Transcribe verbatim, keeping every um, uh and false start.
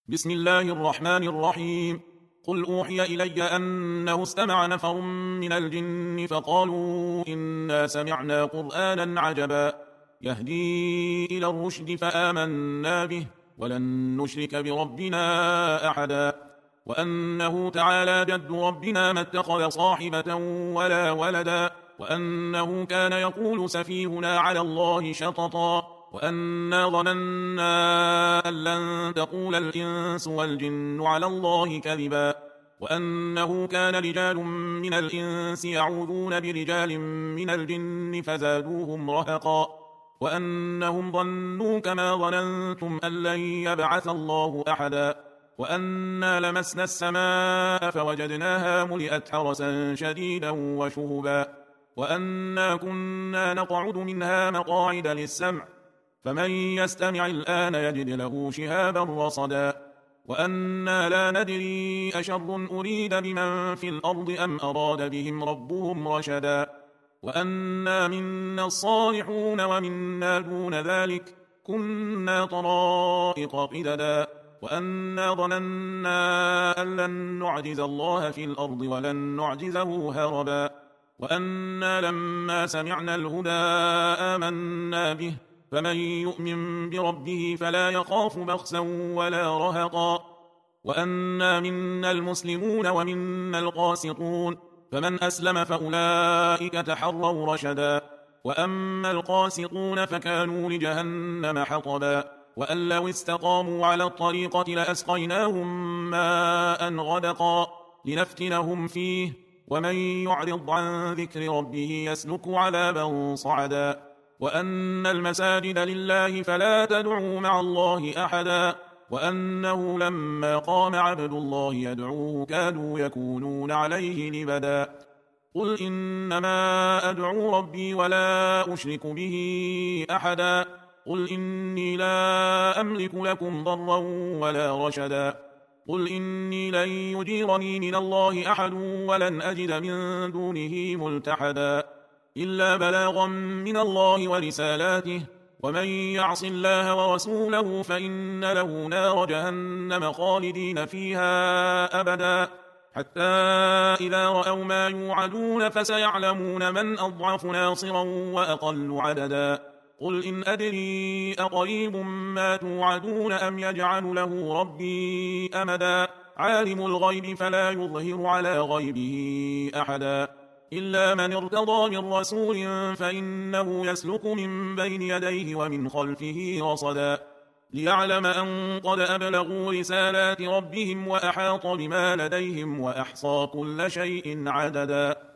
بسم الله الرحمن الرحيم. قل أوحي إلي أنه استمع نفر من الجن فقالوا إنا سمعنا قرآنا عجبا يهدي إلى الرشد فآمنا به ولن نشرك بربنا أحدا وأنه تعالى جد ربنا ما اتخذ صاحبة ولا ولدا وأنه كان يقول سفيهنا على الله شططا وأنا ظننا أن لن تقول الإنس والجن على الله كذبا وأنه كان رجال من الإنس يعوذون برجال من الجن فزادوهم رهقا وأنهم ظنوا كما ظننتم أن لن يبعث الله أحدا وأنا لمسنا السماء فوجدناها ملئت حرسا شديدا وشهبا وأنا كنا نقعد منها مقاعد للسمع فمن يستمع الآن يجد له شهابا رصدا وأنا لا ندري أشر أريد بمن في الأرض أم أراد بهم ربهم رشدا وأنا منا الصالحون ومنا دون ذلك كنا طرائق قددا وأنا ظننا أن لن نعجز الله في الأرض ولن نعجزه هربا وأنا لما سمعنا الهدى آمنا به فمن يؤمن بربه فلا يخاف بخسا ولا رهقا وأنا منا المسلمون ومنا القاسطون فمن أسلم فأولئك تحروا رشدا وأما القاسطون فكانوا لجهنم حطبا وأن لو استقاموا على الطريقة لأسقيناهم ماء غدقا لنفتنهم فيه ومن يعرض عن ذكر ربه يسلك عذابا صعدا وأن المساجد لله فلا تدعوا مع الله أحدا وأنه لما قام عبد الله يدعوه كادوا يكونون عليه لبدا قل إنما أدعو ربي ولا أشرك به أحدا قل إني لا أملك لكم ضرا ولا رشدا قل إني لن يجيرني من الله أحد ولن أجد من دونه ملتحدا إلا بلاغا من الله ورسالاته ومن يعص الله ورسوله فإن له نار جهنم خالدين فيها أبدا حتى إذا رأوا ما يوعدون فسيعلمون من أضعف ناصرا وأقل عددا قل إن أدري أقريب ما توعدون أم يجعل له ربي أمدا عالم الغيب فلا يظهر على غيبه أحدا إلا من ارتضى من رسول فإنه يسلك من بين يديه ومن خلفه رصدا ليعلم أن قد أبلغوا رسالات ربهم وأحاط بما لديهم وأحصى كل شيء عددا.